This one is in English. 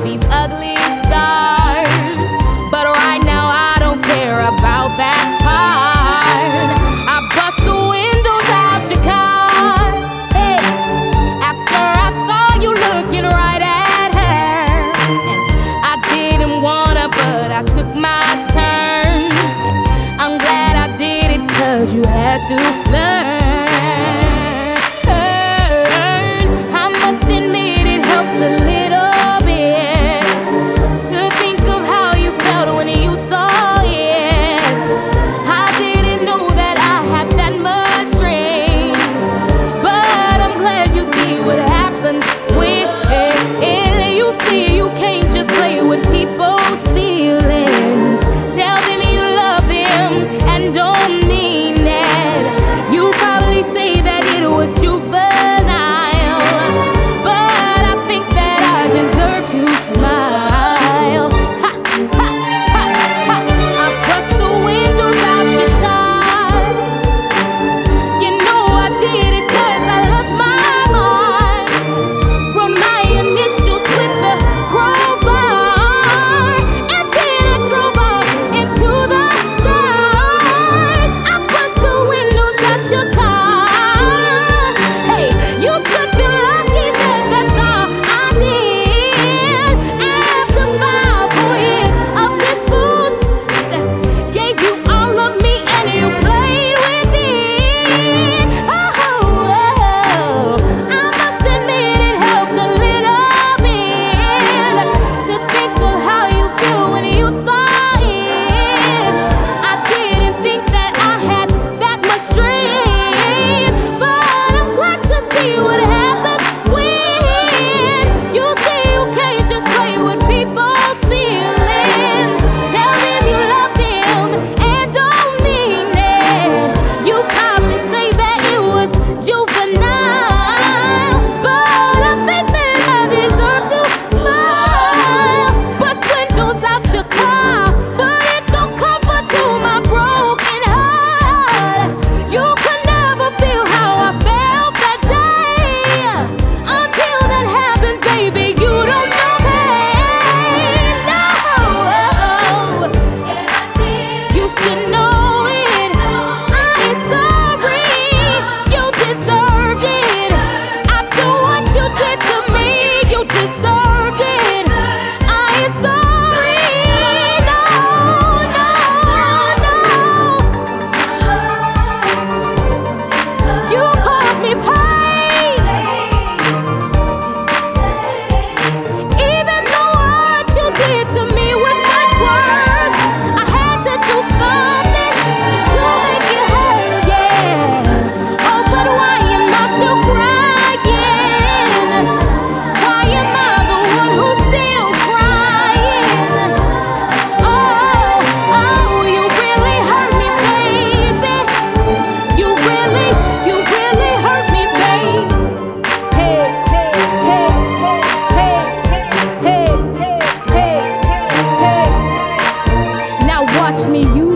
these ugly scars. But right now I don't care about that part. I bust the windows out your car, hey, after I saw you looking right at her. I didn't wanna, but I took my turn. I'm glad I did it, 'cause you had to learn. I must admit it helped a little bit to think of how you felt when you saw it. I didn't know that I had that much strength, but I'm glad you see what happens when you see you can't just play with people's feelings. Tell them you love them and don't mean that. You probably say that it was juvenile, but I think that I deserve to smile. Ha, ha, ha, ha. I bust the windows out your car. You know I did it 'cause I love my mind. Wrote my initials with the crowbar, and then I drove off into the dark. I bust the windows out your car. Hey, you should feel lucky that that's all I did. After 5 years of this bullshit, gave you all of me and you played with it. Oh, I must admit it helped a little bit to think of how you feel when you saw it. I didn't think that I had that much strength, but I'm glad to see what happens when you see you can't just play with people's feelings. Tell them you love them and don't mean it. You probably say that it was juvenile, but I think that I deserve to smile. Bust windows out your car, but it don't comfort to my broken heart. You could never feel how I felt that day. Until that happens, baby, you don't know pain. No, you should know it. I ain't sorry, you deserved it. After what you did to me, you deserved it. I ain't sorry, no, no, no. You caused me pain, even the what you did to me was much worse. I had to do something to make it hurt, yeah. Oh, but why am I still crying? Why am I the one who's still crying? Oh, you really hurt me, baby. You really hurt me, baby. Hey, hey, hey, hey, hey, hey. Now watch me use